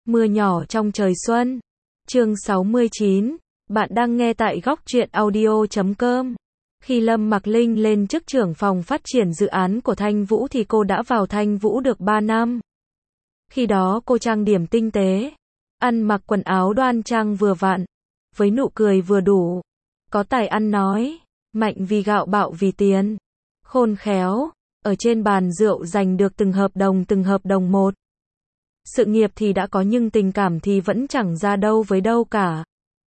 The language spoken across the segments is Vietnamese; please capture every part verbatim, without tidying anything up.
Mưa nhỏ trong trời xuân. Chương sáu mươi chín. Bạn đang nghe tại góc truyện audio chấm com. Khi Lâm Mặc Linh lên chức trưởng phòng phát triển dự án của Thanh Vũ thì cô đã vào Thanh Vũ được ba năm. Khi đó cô trang điểm tinh tế, ăn mặc quần áo đoan trang vừa vặn, với nụ cười vừa đủ, có tài ăn nói, mạnh vì gạo bạo vì tiền, khôn khéo, ở trên bàn rượu giành được từng hợp đồng từng hợp đồng một. Sự nghiệp thì đã có nhưng tình cảm thì vẫn chẳng ra đâu với đâu cả.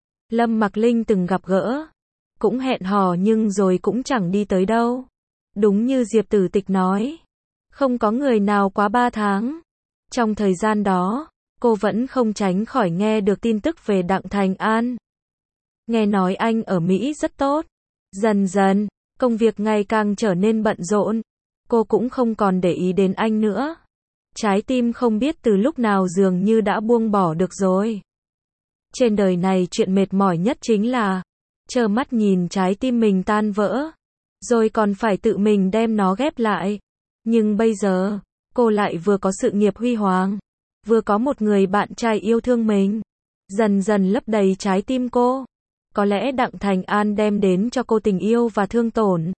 Lâm Mặc Linh từng gặp gỡ, cũng hẹn hò nhưng rồi cũng chẳng đi tới đâu. Đúng như Diệp Tử Tịch nói, không có người nào quá ba tháng. Trong thời gian đó, cô vẫn không tránh khỏi nghe được tin tức về Đặng Thành An. Nghe nói anh ở Mỹ rất tốt. Dần dần, công việc ngày càng trở nên bận rộn. Cô cũng không còn để ý đến anh nữa. Trái tim không biết từ lúc nào dường như đã buông bỏ được rồi. Trên đời này chuyện mệt mỏi nhất chính là trơ mắt nhìn trái tim mình tan vỡ, rồi còn phải tự mình đem nó ghép lại. Nhưng bây giờ, cô lại vừa có sự nghiệp huy hoàng, vừa có một người bạn trai yêu thương mình, dần dần lấp đầy trái tim cô. Có lẽ Đặng Thành An đem đến cho cô tình yêu và thương tổn,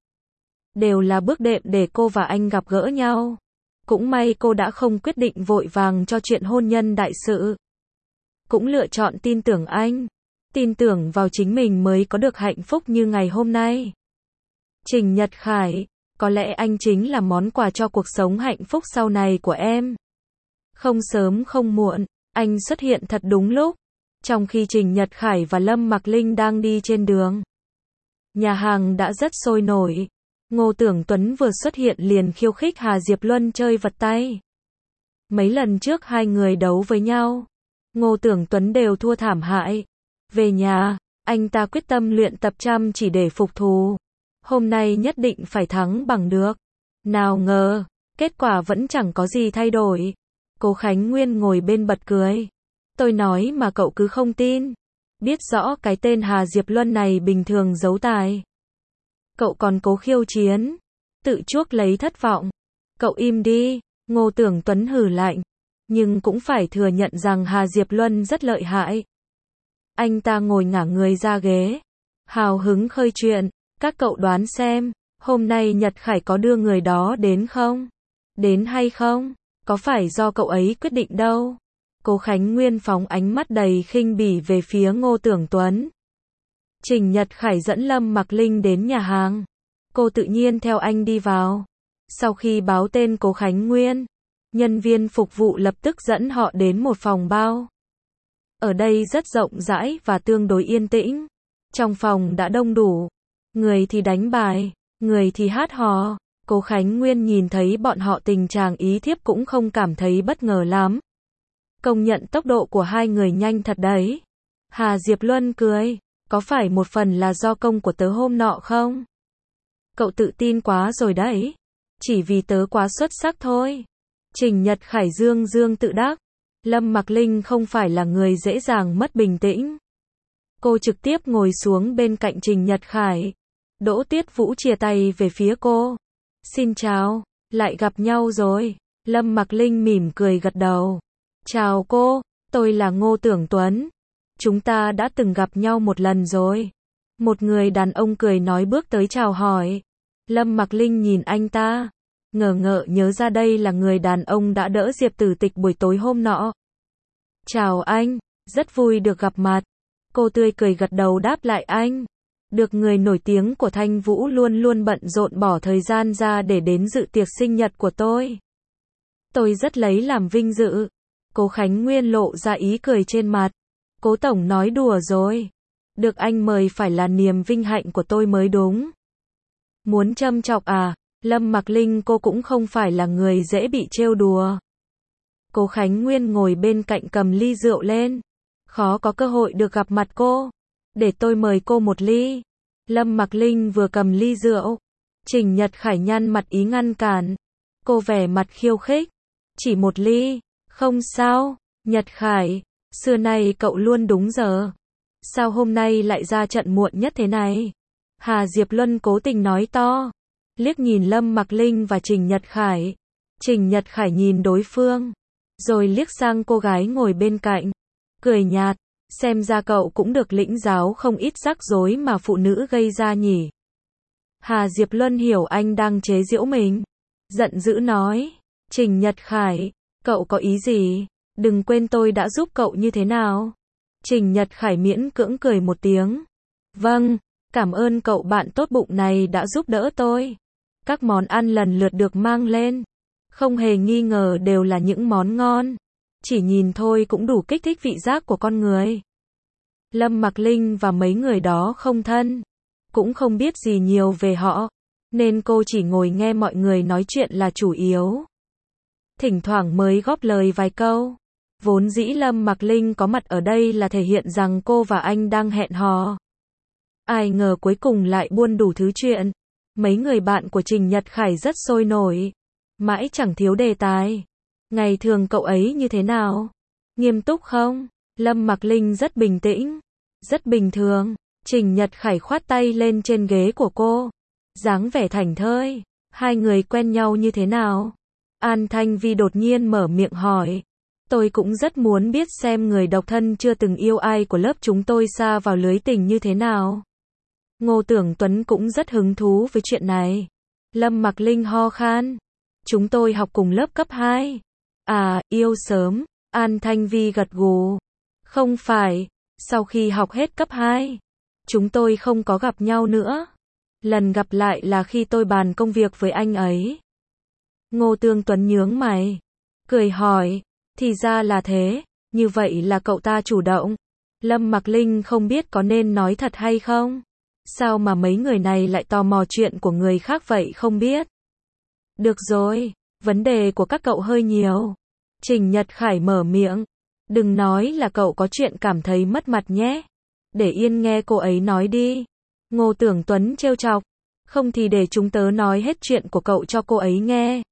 đều là bước đệm để cô và anh gặp gỡ nhau. Cũng may cô đã không quyết định vội vàng cho chuyện hôn nhân đại sự. Cũng lựa chọn tin tưởng anh, tin tưởng vào chính mình mới có được hạnh phúc như ngày hôm nay. Trình Nhật Khải, có lẽ anh chính là món quà cho cuộc sống hạnh phúc sau này của em. Không sớm không muộn, anh xuất hiện thật đúng lúc. Trong khi Trình Nhật Khải và Lâm Mặc Linh đang đi trên đường, nhà hàng đã rất sôi nổi. Ngô Tưởng Tuấn vừa xuất hiện liền khiêu khích Hà Diệp Luân chơi vật tay. Mấy lần trước hai người đấu với nhau, Ngô Tưởng Tuấn đều thua thảm hại. Về nhà, anh ta quyết tâm luyện tập chăm chỉ để phục thù. Hôm nay nhất định phải thắng bằng được. Nào ngờ, kết quả vẫn chẳng có gì thay đổi. Cố Khánh Nguyên ngồi bên bật cười. Tôi nói mà cậu cứ không tin. Biết rõ cái tên Hà Diệp Luân này bình thường giấu tài. Cậu còn cố khiêu chiến. Tự chuốc lấy thất vọng. Cậu im đi, Ngô Tưởng Tuấn hừ lạnh. Nhưng cũng phải thừa nhận rằng Hà Diệp Luân rất lợi hại. Anh ta ngồi ngả người ra ghế, hào hứng khơi chuyện. Các cậu đoán xem, hôm nay Nhật Khải có đưa người đó đến không? Đến hay không? Có phải do cậu ấy quyết định đâu? Cố Khánh Nguyên phóng ánh mắt đầy khinh bỉ về phía Ngô Tưởng Tuấn. Trình Nhật Khải dẫn Lâm Mặc Linh đến nhà hàng. Cô tự nhiên theo anh đi vào. Sau khi báo tên Cố Khánh Nguyên, nhân viên phục vụ lập tức dẫn họ đến một phòng bao. Ở đây rất rộng rãi và tương đối yên tĩnh. Trong phòng đã đông đủ. Người thì đánh bài, người thì hát hò. Cố Khánh Nguyên nhìn thấy bọn họ tình trạng ý thiếp cũng không cảm thấy bất ngờ lắm. Công nhận tốc độ của hai người nhanh thật đấy. Hà Diệp Luân cười. Có phải một phần là do công của tớ hôm nọ không? Cậu tự tin quá rồi đấy. Chỉ vì tớ quá xuất sắc thôi. Trình Nhật Khải dương dương tự đắc. Lâm Mặc Linh không phải là người dễ dàng mất bình tĩnh. Cô trực tiếp ngồi xuống bên cạnh Trình Nhật Khải. Đỗ Tiết Vũ chìa tay về phía cô. Xin chào, lại gặp nhau rồi. Lâm Mặc Linh mỉm cười gật đầu. Chào cô, tôi là Ngô Tưởng Tuấn. Chúng ta đã từng gặp nhau một lần rồi. Một người đàn ông cười nói bước tới chào hỏi. Lâm Mặc Linh nhìn anh ta, ngờ ngợ nhớ ra đây là người đàn ông đã đỡ Diệp Tử Tịch buổi tối hôm nọ. Chào anh, rất vui được gặp mặt. Cô tươi cười gật đầu đáp lại anh. Được người nổi tiếng của Thanh Vũ luôn luôn bận rộn bỏ thời gian ra để đến dự tiệc sinh nhật của tôi. Tôi rất lấy làm vinh dự. Cố Khánh Nguyên lộ ra ý cười trên mặt. Cố tổng nói đùa rồi. Được anh mời phải là niềm vinh hạnh của tôi mới đúng. Muốn châm chọc à? Lâm Mặc Linh cô cũng không phải là người dễ bị trêu đùa. Cố Khánh Nguyên ngồi bên cạnh cầm ly rượu lên. Khó có cơ hội được gặp mặt cô. Để tôi mời cô một ly. Lâm Mặc Linh vừa cầm ly rượu. Trình Nhật Khải nhăn mặt ý ngăn cản. Cô vẻ mặt khiêu khích. Chỉ một ly. Không sao, Nhật Khải. Xưa nay cậu luôn đúng giờ. Sao hôm nay lại ra trận muộn nhất thế này? Hà Diệp Luân cố tình nói to. Liếc nhìn Lâm Mặc Linh và Trình Nhật Khải. Trình Nhật Khải nhìn đối phương. rồi liếc sang cô gái ngồi bên cạnh, cười nhạt, xem ra cậu cũng được lĩnh giáo không ít rắc rối mà phụ nữ gây ra nhỉ. Hà Diệp Luân hiểu anh đang chế giễu mình, giận dữ nói, Trình Nhật Khải, cậu có ý gì? Đừng quên tôi đã giúp cậu như thế nào. Trình Nhật Khải miễn cưỡng cười một tiếng. Vâng, cảm ơn cậu bạn tốt bụng này đã giúp đỡ tôi. Các món ăn lần lượt được mang lên. Không hề nghi ngờ đều là những món ngon. Chỉ nhìn thôi cũng đủ kích thích vị giác của con người. Lâm Mặc Linh và mấy người đó không thân, cũng không biết gì nhiều về họ, nên cô chỉ ngồi nghe mọi người nói chuyện là chủ yếu. Thỉnh thoảng mới góp lời vài câu. Vốn dĩ Lâm Mặc Linh có mặt ở đây là thể hiện rằng cô và anh đang hẹn hò. Ai ngờ cuối cùng lại buôn đủ thứ chuyện. Mấy người bạn của Trình Nhật Khải rất sôi nổi, mãi chẳng thiếu đề tài. Ngày thường cậu ấy như thế nào? Nghiêm túc không? Lâm Mặc Linh rất bình tĩnh, rất bình thường. Trình Nhật Khải khoát tay lên trên ghế của cô, dáng vẻ thảnh thơi. Hai người quen nhau như thế nào? An Thanh Vi đột nhiên mở miệng hỏi. Tôi cũng rất muốn biết xem người độc thân chưa từng yêu ai của lớp chúng tôi sa vào lưới tình như thế nào. Ngô Tưởng Tuấn cũng rất hứng thú với chuyện này. Lâm Mặc Linh ho khan. Chúng tôi học cùng lớp cấp hai. À, yêu sớm. An Thanh Vi gật gù. Không phải, sau khi học hết cấp hai, chúng tôi không có gặp nhau nữa. Lần gặp lại là khi tôi bàn công việc với anh ấy. Ngô Tương Tuấn nhướng mày, cười hỏi, thì ra là thế, như vậy là cậu ta chủ động. Lâm Mặc Linh không biết có nên nói thật hay không. Sao mà mấy người này lại tò mò chuyện của người khác vậy không biết. Được rồi, vấn đề của các cậu hơi nhiều. Trình Nhật Khải mở miệng. Đừng nói là cậu có chuyện cảm thấy mất mặt nhé. Để yên nghe cô ấy nói đi. Ngô Tưởng Tuấn trêu chọc. Không thì để chúng tớ nói hết chuyện của cậu cho cô ấy nghe.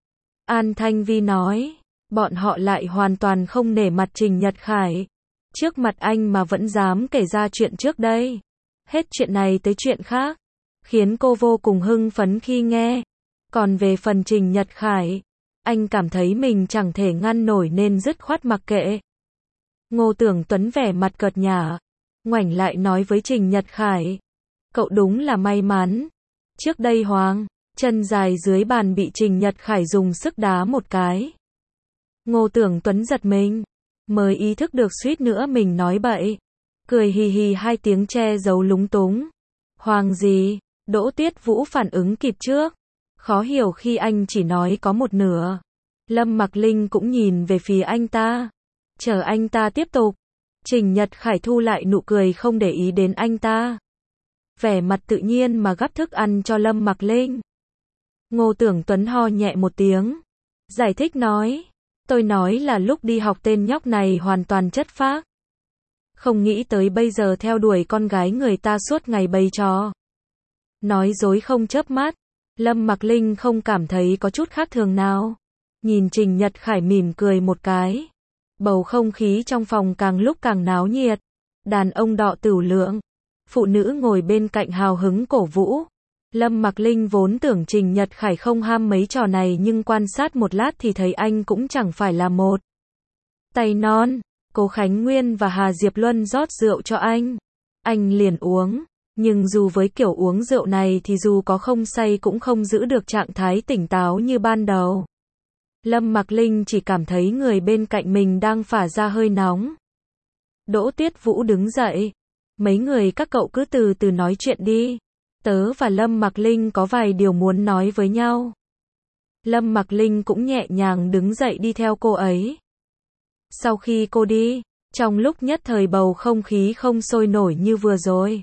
An Thanh Vi nói. Bọn họ lại hoàn toàn không nể mặt Trình Nhật Khải. Trước mặt anh mà vẫn dám kể ra chuyện trước đây. Hết chuyện này tới chuyện khác. Khiến cô vô cùng hưng phấn khi nghe. Còn về phần Trình Nhật Khải, anh cảm thấy mình chẳng thể ngăn nổi nên dứt khoát mặc kệ. Ngô Tưởng Tuấn vẻ mặt cợt nhả, ngoảnh lại nói với Trình Nhật Khải. Cậu đúng là may mắn. Trước đây Hoàng, chân dài dưới bàn bị Trình Nhật Khải dùng sức đá một cái. Ngô Tưởng Tuấn giật mình, mới ý thức được suýt nữa mình nói bậy. Cười hì hì hai tiếng che giấu lúng túng. Hoàng gì? Đỗ Tiết Vũ phản ứng kịp trước. Khó hiểu khi anh chỉ nói có một nửa. Lâm Mặc Linh cũng nhìn về phía anh ta. Chờ anh ta tiếp tục. Trình Nhật Khải thu lại nụ cười không để ý đến anh ta. Vẻ mặt tự nhiên mà gắp thức ăn cho Lâm Mặc Linh. Ngô Tưởng Tuấn ho nhẹ một tiếng. Giải thích nói. Tôi nói là lúc đi học tên nhóc này hoàn toàn chất phác. Không nghĩ tới bây giờ theo đuổi con gái người ta suốt ngày bày trò. Nói dối không chớp mắt. Lâm Mặc Linh không cảm thấy có chút khác thường nào. Nhìn Trình Nhật Khải mỉm cười một cái. Bầu không khí trong phòng càng lúc càng náo nhiệt. Đàn ông đọ tửu lượng. Phụ nữ ngồi bên cạnh hào hứng cổ vũ. Lâm Mặc Linh vốn tưởng Trình Nhật Khải không ham mấy trò này nhưng quan sát một lát thì thấy anh cũng chẳng phải là một tay non. Cố Khánh Nguyên và Hà Diệp Luân rót rượu cho anh. Anh liền uống. Nhưng dù với kiểu uống rượu này thì dù có không say cũng không giữ được trạng thái tỉnh táo như ban đầu. Lâm Mặc Linh chỉ cảm thấy người bên cạnh mình đang phả ra hơi nóng. Đỗ Tiết Vũ đứng dậy. Mấy người các cậu cứ từ từ nói chuyện đi. Tớ và Lâm Mặc Linh có vài điều muốn nói với nhau. Lâm Mặc Linh cũng nhẹ nhàng đứng dậy đi theo cô ấy. Sau khi cô đi, trong lúc nhất thời bầu không khí không sôi nổi như vừa rồi.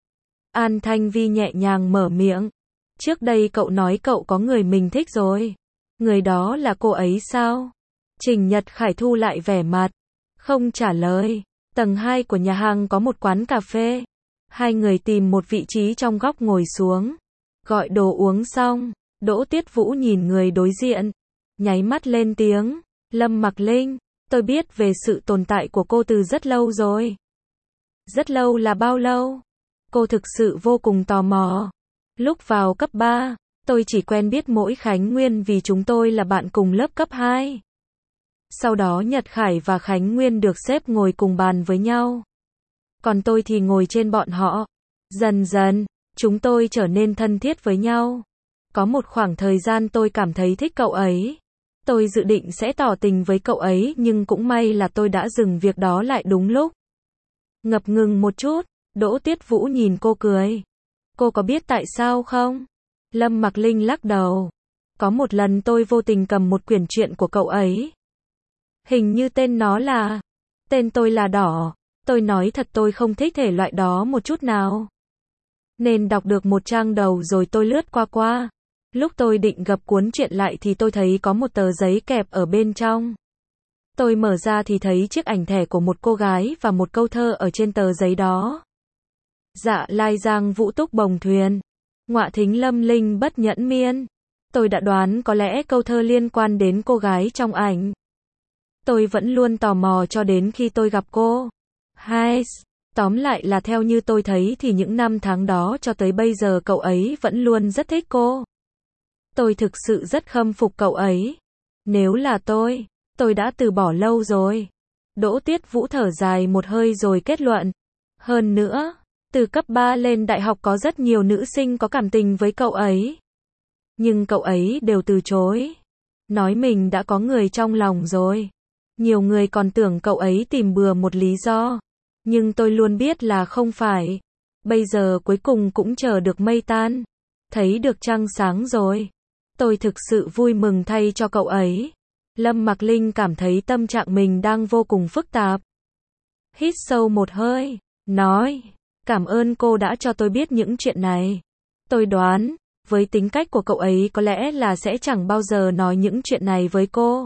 An Thanh Vi nhẹ nhàng mở miệng. Trước đây cậu nói cậu có người mình thích rồi. Người đó là cô ấy sao? Trình Nhật Khải thu lại vẻ mặt. Không trả lời. Tầng hai của nhà hàng có một quán cà phê. Hai người tìm một vị trí trong góc ngồi xuống. Gọi đồ uống xong. Đỗ Tiết Vũ nhìn người đối diện. Nháy mắt lên tiếng. Lâm Mặc Linh, tôi biết về sự tồn tại của cô từ rất lâu rồi. Rất lâu là bao lâu? Cô thực sự vô cùng tò mò. Lúc vào cấp ba, tôi chỉ quen biết mỗi Khánh Nguyên vì chúng tôi là bạn cùng lớp cấp hai. Sau đó Nhật Khải và Khánh Nguyên được xếp ngồi cùng bàn với nhau. Còn tôi thì ngồi trên bọn họ. Dần dần, chúng tôi trở nên thân thiết với nhau. Có một khoảng thời gian tôi cảm thấy thích cậu ấy. Tôi dự định sẽ tỏ tình với cậu ấy nhưng cũng may là tôi đã dừng việc đó lại đúng lúc. Ngập ngừng một chút, Đỗ Tiết Vũ nhìn cô cười. Cô có biết tại sao không? Lâm Mặc Linh lắc đầu. Có một lần tôi vô tình cầm một quyển truyện của cậu ấy. Hình như tên nó là... Tên tôi là Đỏ. Tôi nói thật tôi không thích thể loại đó một chút nào. Nên đọc được một trang đầu rồi tôi lướt qua qua. Lúc tôi định gập cuốn truyện lại thì tôi thấy có một tờ giấy kẹp ở bên trong. Tôi mở ra thì thấy chiếc ảnh thẻ của một cô gái và một câu thơ ở trên tờ giấy đó. Dạ lai giang vũ túc bồng thuyền. Ngọa thính lâm linh bất nhẫn miên. Tôi đã đoán có lẽ câu thơ liên quan đến cô gái trong ảnh. Tôi vẫn luôn tò mò cho đến khi tôi gặp cô. Hai, tóm lại là theo như tôi thấy thì những năm tháng đó cho tới bây giờ cậu ấy vẫn luôn rất thích cô. Tôi thực sự rất khâm phục cậu ấy. Nếu là tôi, tôi đã từ bỏ lâu rồi. Đỗ Tiết Vũ thở dài một hơi rồi kết luận. Hơn nữa, từ cấp ba lên đại học có rất nhiều nữ sinh có cảm tình với cậu ấy. Nhưng cậu ấy đều từ chối. Nói mình đã có người trong lòng rồi. Nhiều người còn tưởng cậu ấy tìm bừa một lý do. Nhưng tôi luôn biết là không phải. Bây giờ cuối cùng cũng chờ được mây tan. Thấy được trăng sáng rồi. Tôi thực sự vui mừng thay cho cậu ấy. Lâm Mặc Linh cảm thấy tâm trạng mình đang vô cùng phức tạp. Hít sâu một hơi, nói, cảm ơn cô đã cho tôi biết những chuyện này. Tôi đoán, với tính cách của cậu ấy có lẽ là sẽ chẳng bao giờ nói những chuyện này với cô.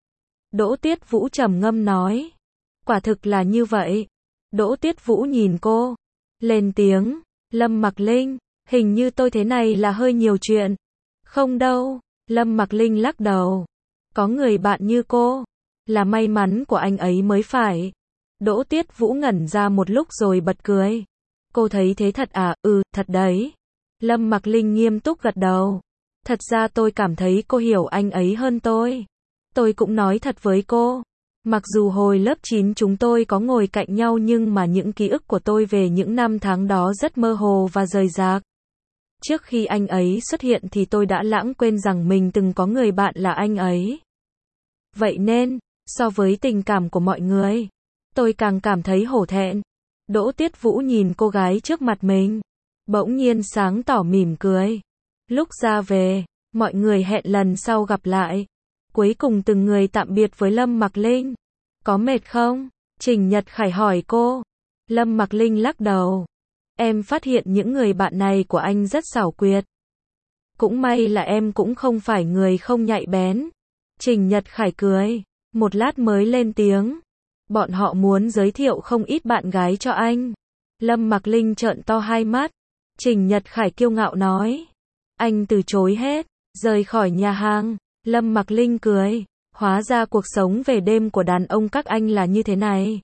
Đỗ Tiết Vũ trầm ngâm nói, quả thực là như vậy. Đỗ Tiết Vũ nhìn cô, lên tiếng, Lâm Mặc Linh, hình như tôi thế này là hơi nhiều chuyện. Không đâu, Lâm Mặc Linh lắc đầu. Có người bạn như cô, là may mắn của anh ấy mới phải. Đỗ Tiết Vũ ngẩn ra một lúc rồi bật cười. Cô thấy thế thật à? Ừ, thật đấy. Lâm Mặc Linh nghiêm túc gật đầu. Thật ra tôi cảm thấy cô hiểu anh ấy hơn tôi. Tôi cũng nói thật với cô. Mặc dù hồi lớp chín chúng tôi có ngồi cạnh nhau nhưng mà những ký ức của tôi về những năm tháng đó rất mơ hồ và rời rạc. Trước khi anh ấy xuất hiện thì tôi đã lãng quên rằng mình từng có người bạn là anh ấy. Vậy nên, so với tình cảm của mọi người, tôi càng cảm thấy hổ thẹn. Đỗ Tiết Vũ nhìn cô gái trước mặt mình, bỗng nhiên sáng tỏ mỉm cười. Lúc ra về, mọi người hẹn lần sau gặp lại. Cuối cùng từng người tạm biệt với Lâm Mặc Linh. Có mệt không? Trình Nhật Khải hỏi cô. Lâm Mặc Linh lắc đầu. Em phát hiện những người bạn này của anh rất xảo quyệt. Cũng may là em cũng không phải người không nhạy bén. Trình Nhật Khải cười, một lát mới lên tiếng. Bọn họ muốn giới thiệu không ít bạn gái cho anh. Lâm Mặc Linh trợn to hai mắt. Trình Nhật Khải kiêu ngạo nói. Anh từ chối hết, rời khỏi nhà hàng. Lâm Mặc Linh cười. Hóa ra cuộc sống về đêm của đàn ông các anh là như thế này.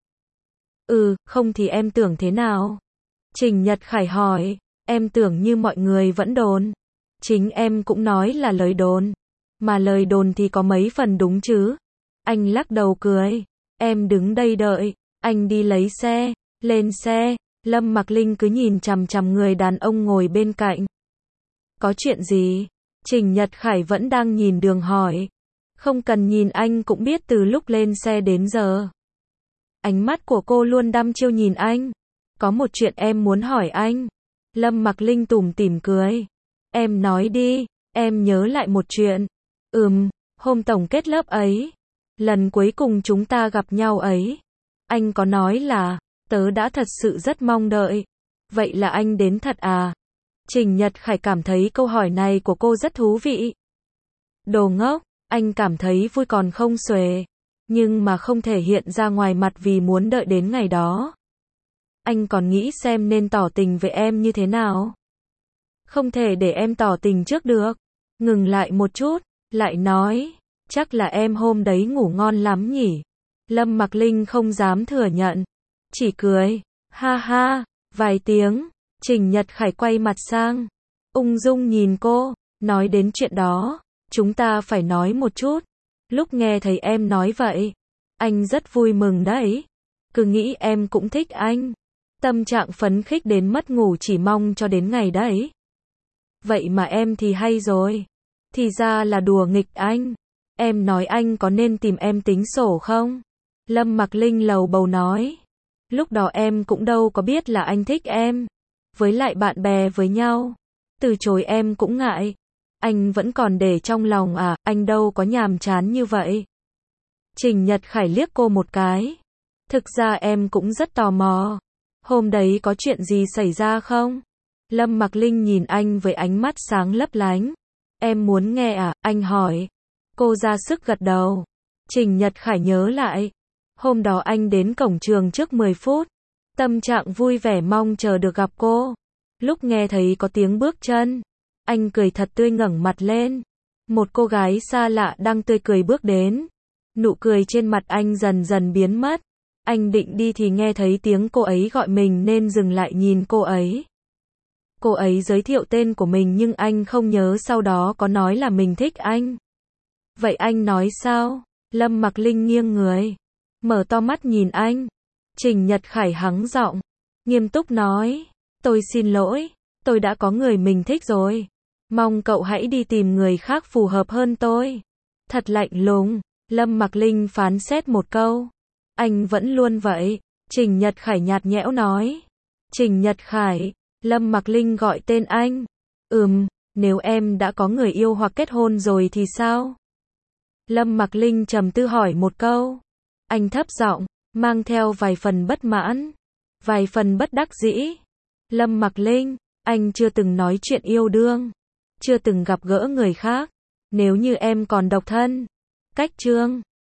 Ừ, không thì em tưởng thế nào? Trình Nhật Khải hỏi. Em tưởng như mọi người vẫn đồn. Chính em cũng nói là lời đồn. Mà lời đồn thì có mấy phần đúng chứ? Anh lắc đầu cười. Em đứng đây đợi. Anh đi lấy xe. Lên xe. Lâm Mặc Linh cứ nhìn chằm chằm người đàn ông ngồi bên cạnh. Có chuyện gì? Trình Nhật Khải vẫn đang nhìn đường hỏi. Không cần nhìn anh cũng biết từ lúc lên xe đến giờ. Ánh mắt của cô luôn đăm chiêu nhìn anh. Có một chuyện em muốn hỏi anh. Lâm Mặc Linh tủm tỉm cười. Em nói đi. Em nhớ lại một chuyện. Ừm, hôm tổng kết lớp ấy. Lần cuối cùng chúng ta gặp nhau ấy. Anh có nói là, tớ đã thật sự rất mong đợi. Vậy là anh đến thật à? Trình Nhật Khải cảm thấy câu hỏi này của cô rất thú vị. Đồ ngốc, anh cảm thấy vui còn không xuể. Nhưng mà không thể hiện ra ngoài mặt vì muốn đợi đến ngày đó. Anh còn nghĩ xem nên tỏ tình với em như thế nào? Không thể để em tỏ tình trước được. Ngừng lại một chút, lại nói, chắc là em hôm đấy ngủ ngon lắm nhỉ? Lâm Mặc Linh không dám thừa nhận, chỉ cười, ha ha, vài tiếng. Trình Nhật Khải quay mặt sang, ung dung nhìn cô, nói đến chuyện đó, chúng ta phải nói một chút. Lúc nghe thấy em nói vậy, anh rất vui mừng đấy. Cứ nghĩ em cũng thích anh. Tâm trạng phấn khích đến mất ngủ chỉ mong cho đến ngày đấy. Vậy mà em thì hay rồi. Thì ra là đùa nghịch anh. Em nói anh có nên tìm em tính sổ không? Lâm Mặc Linh lầu bầu nói. Lúc đó em cũng đâu có biết là anh thích em. Với lại bạn bè với nhau. Từ chối em cũng ngại. Anh vẫn còn để trong lòng à, anh đâu có nhàm chán như vậy. Trình Nhật Khải liếc cô một cái. Thực ra em cũng rất tò mò. Hôm đấy có chuyện gì xảy ra không? Lâm Mặc Linh nhìn anh với ánh mắt sáng lấp lánh. Em muốn nghe à, anh hỏi. Cô ra sức gật đầu. Trình Nhật Khải nhớ lại. Hôm đó anh đến cổng trường trước mười phút. Tâm trạng vui vẻ mong chờ được gặp cô. Lúc nghe thấy có tiếng bước chân, anh cười thật tươi ngẩng mặt lên. Một cô gái xa lạ đang tươi cười bước đến. Nụ cười trên mặt anh dần dần biến mất. Anh định đi thì nghe thấy tiếng cô ấy gọi mình nên dừng lại nhìn cô ấy. Cô ấy giới thiệu tên của mình nhưng anh không nhớ sau đó có nói là mình thích anh. Vậy anh nói sao? Lâm Mặc Linh nghiêng người, mở to mắt nhìn anh. Trình Nhật Khải hắng giọng, nghiêm túc nói. Tôi xin lỗi, tôi đã có người mình thích rồi. Mong cậu hãy đi tìm người khác phù hợp hơn tôi. Thật lạnh lùng, Lâm Mặc Linh phán xét một câu. Anh vẫn luôn vậy. Trình Nhật Khải nhạt nhẽo nói. Trình Nhật Khải, Lâm Mặc Linh gọi tên anh. Ừm, nếu em đã có người yêu hoặc kết hôn rồi thì sao? Lâm Mặc Linh trầm tư hỏi một câu. Anh thấp giọng, mang theo vài phần bất mãn, vài phần bất đắc dĩ. Lâm Mặc Linh, anh chưa từng nói chuyện yêu đương, chưa từng gặp gỡ người khác. Nếu như em còn độc thân, cách chương